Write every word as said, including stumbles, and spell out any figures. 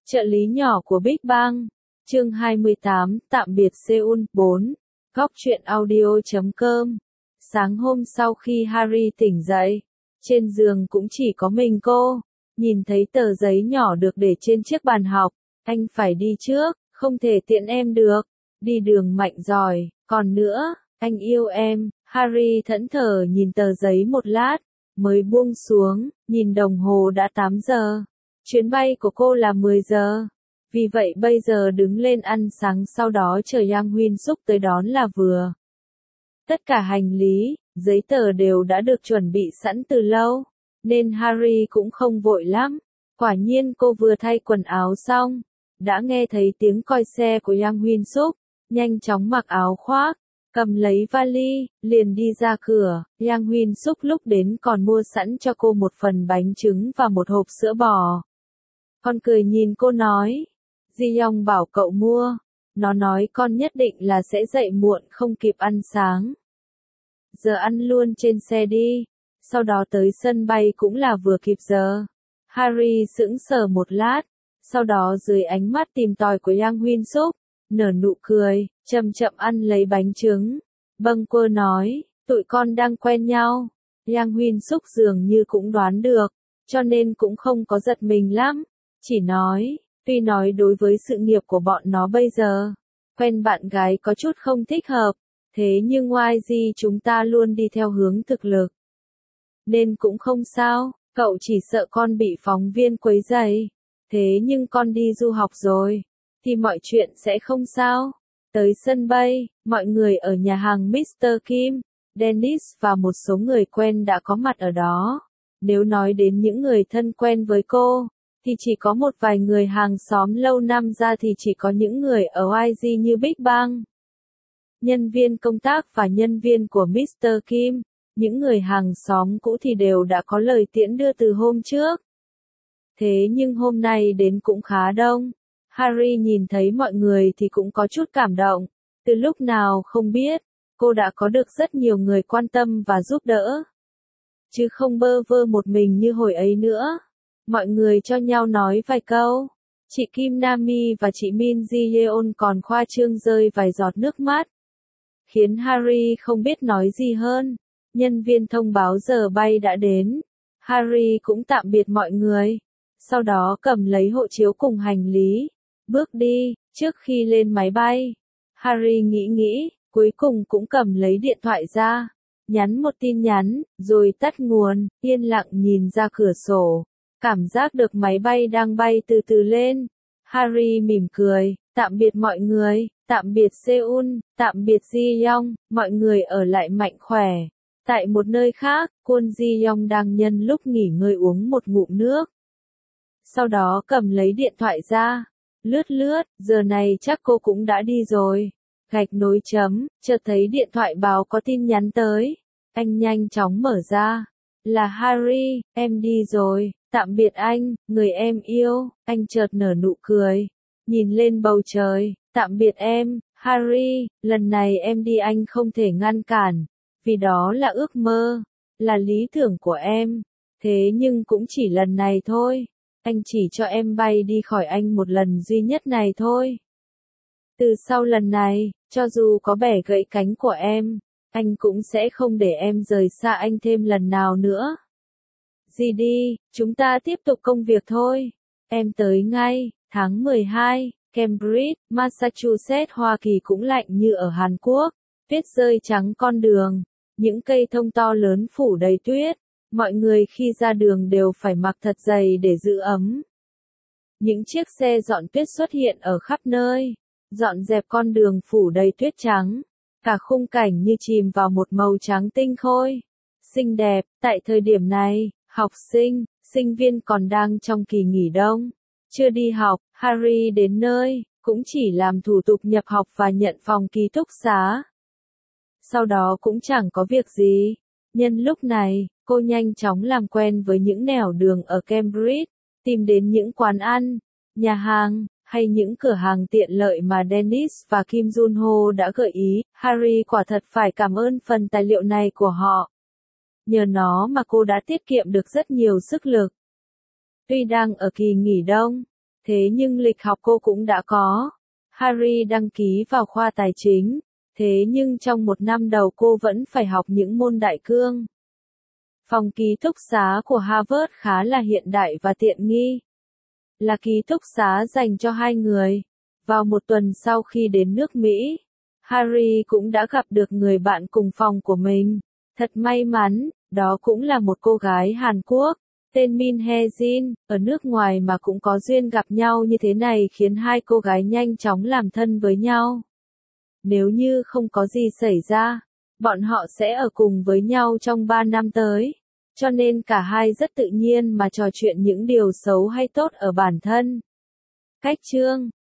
Trợ lý nhỏ của Big Bang. Chương hai mươi tám, tạm biệt Seoul. bốn. Góc truyện audio chấm com. Sáng hôm sau khi Harry tỉnh dậy, trên giường cũng chỉ có mình cô. Nhìn thấy tờ giấy nhỏ được để trên chiếc bàn học, anh phải đi trước, không thể tiện em được. Đi đường mạnh giỏi, còn nữa, anh yêu em. Harry thẫn thờ nhìn tờ giấy một lát, mới buông xuống, nhìn đồng hồ đã tám giờ. Chuyến bay của cô là mười giờ. Vì vậy bây giờ đứng lên ăn sáng, sau đó chờ Yang Huyên Suk tới đón là vừa. Tất cả hành lý, giấy tờ đều đã được chuẩn bị sẵn từ lâu, nên Harry cũng không vội lắm. Quả nhiên cô vừa thay quần áo xong, đã nghe thấy tiếng còi xe của Yang Huyên Suk, nhanh chóng mặc áo khoác, cầm lấy vali, liền đi ra cửa. Yang Huyên Suk lúc đến còn mua sẵn cho cô một phần bánh trứng và một hộp sữa bò. Con cười nhìn cô nói, Ji Yong bảo cậu mua, nó nói con nhất định là sẽ dậy muộn không kịp ăn sáng. Giờ ăn luôn trên xe đi, sau đó tới sân bay cũng là vừa kịp giờ. Harry sững sờ một lát, sau đó dưới ánh mắt tìm tòi của Yang Huyên Suk, nở nụ cười, chậm chậm ăn lấy bánh trứng. Bâng quơ nói, tụi con đang quen nhau. Yang Huyên Suk dường như cũng đoán được, cho nên cũng không có giật mình lắm, chỉ nói, tuy nói đối với sự nghiệp của bọn nó bây giờ, quen bạn gái có chút không thích hợp, thế nhưng Y G chúng ta luôn đi theo hướng thực lực, nên cũng không sao. Cậu chỉ sợ con bị phóng viên quấy rầy, thế nhưng con đi du học rồi, thì mọi chuyện sẽ không sao. Tới sân bay, mọi người ở nhà hàng mít tơ Kim, Dennis và một số người quen đã có mặt ở đó. Nếu nói đến những người thân quen với cô, thì chỉ có một vài người hàng xóm, lâu năm ra thì chỉ có những người ở Y G như Big Bang. Nhân viên công tác và nhân viên của mít tơ Kim, những người hàng xóm cũ thì đều đã có lời tiễn đưa từ hôm trước. Thế nhưng hôm nay đến cũng khá đông. Harry nhìn thấy mọi người thì cũng có chút cảm động. Từ lúc nào không biết, cô đã có được rất nhiều người quan tâm và giúp đỡ. Chứ không bơ vơ một mình như hồi ấy nữa. Mọi người cho nhau nói vài câu. Chị Kim Nami và chị Min Ji Yeon còn khoa trương rơi vài giọt nước mắt, khiến Harry không biết nói gì hơn. Nhân viên thông báo giờ bay đã đến. Harry cũng tạm biệt mọi người. Sau đó cầm lấy hộ chiếu cùng hành lý, bước đi. Trước khi lên máy bay, Harry nghĩ nghĩ, cuối cùng cũng cầm lấy điện thoại ra, nhắn một tin nhắn, rồi tắt nguồn, yên lặng nhìn ra cửa sổ. Cảm giác được máy bay đang bay từ từ lên. Harry mỉm cười, tạm biệt mọi người, tạm biệt Seoul, tạm biệt Ji Yong, mọi người ở lại mạnh khỏe. Tại một nơi khác, Kwon Ji Yong đang nhân lúc nghỉ ngơi uống một ngụm nước. Sau đó cầm lấy điện thoại ra, lướt lướt, giờ này chắc cô cũng đã đi rồi. Gạch nối chấm, chợt thấy điện thoại báo có tin nhắn tới. Anh nhanh chóng mở ra. Là Harry, em đi rồi, tạm biệt anh, người em yêu. Anh chợt nở nụ cười, nhìn lên bầu trời, tạm biệt em, Harry, lần này em đi anh không thể ngăn cản. Vì đó là ước mơ, là lý tưởng của em. Thế nhưng cũng chỉ lần này thôi. Anh chỉ cho em bay đi khỏi anh một lần duy nhất này thôi. Từ sau lần này, cho dù có bẻ gãy cánh của em, anh cũng sẽ không để em rời xa anh thêm lần nào nữa. Gì đi, chúng ta tiếp tục công việc thôi. Em tới ngay. Tháng mười hai, Cambridge, Massachusetts, Hoa Kỳ cũng lạnh như ở Hàn Quốc. Tuyết rơi trắng con đường. Những cây thông to lớn phủ đầy tuyết, mọi người khi ra đường đều phải mặc thật dày để giữ ấm. Những chiếc xe dọn tuyết xuất hiện ở khắp nơi, dọn dẹp con đường phủ đầy tuyết trắng, cả khung cảnh như chìm vào một màu trắng tinh khôi, xinh đẹp. Tại thời điểm này, học sinh, sinh viên còn đang trong kỳ nghỉ đông, chưa đi học. Harry đến nơi, cũng chỉ làm thủ tục nhập học và nhận phòng ký túc xá. Sau đó cũng chẳng có việc gì. Nhân lúc này, cô nhanh chóng làm quen với những nẻo đường ở Cambridge, tìm đến những quán ăn, nhà hàng, hay những cửa hàng tiện lợi mà Dennis và Kim Jun-ho đã gợi ý. Harry quả thật phải cảm ơn phần tài liệu này của họ. Nhờ nó mà cô đã tiết kiệm được rất nhiều sức lực. Tuy đang ở kỳ nghỉ đông, Thế nhưng lịch học cô cũng đã có. Harry đăng ký vào khoa tài chính, thế nhưng trong một năm đầu cô vẫn phải học những môn đại cương. Phòng ký túc xá của Harvard khá là hiện đại và tiện nghi. Là ký túc xá dành cho hai người. Vào một tuần sau khi đến nước Mỹ, Harry cũng đã gặp được người bạn cùng phòng của mình. Thật may mắn, đó cũng là một cô gái Hàn Quốc, tên Min Hye Jin, ở nước ngoài mà cũng có duyên gặp nhau như thế này khiến hai cô gái nhanh chóng làm thân với nhau. Nếu như không có gì xảy ra, bọn họ sẽ ở cùng với nhau trong ba năm tới. Cho nên cả hai rất tự nhiên mà trò chuyện những điều xấu hay tốt ở bản thân. Cách chương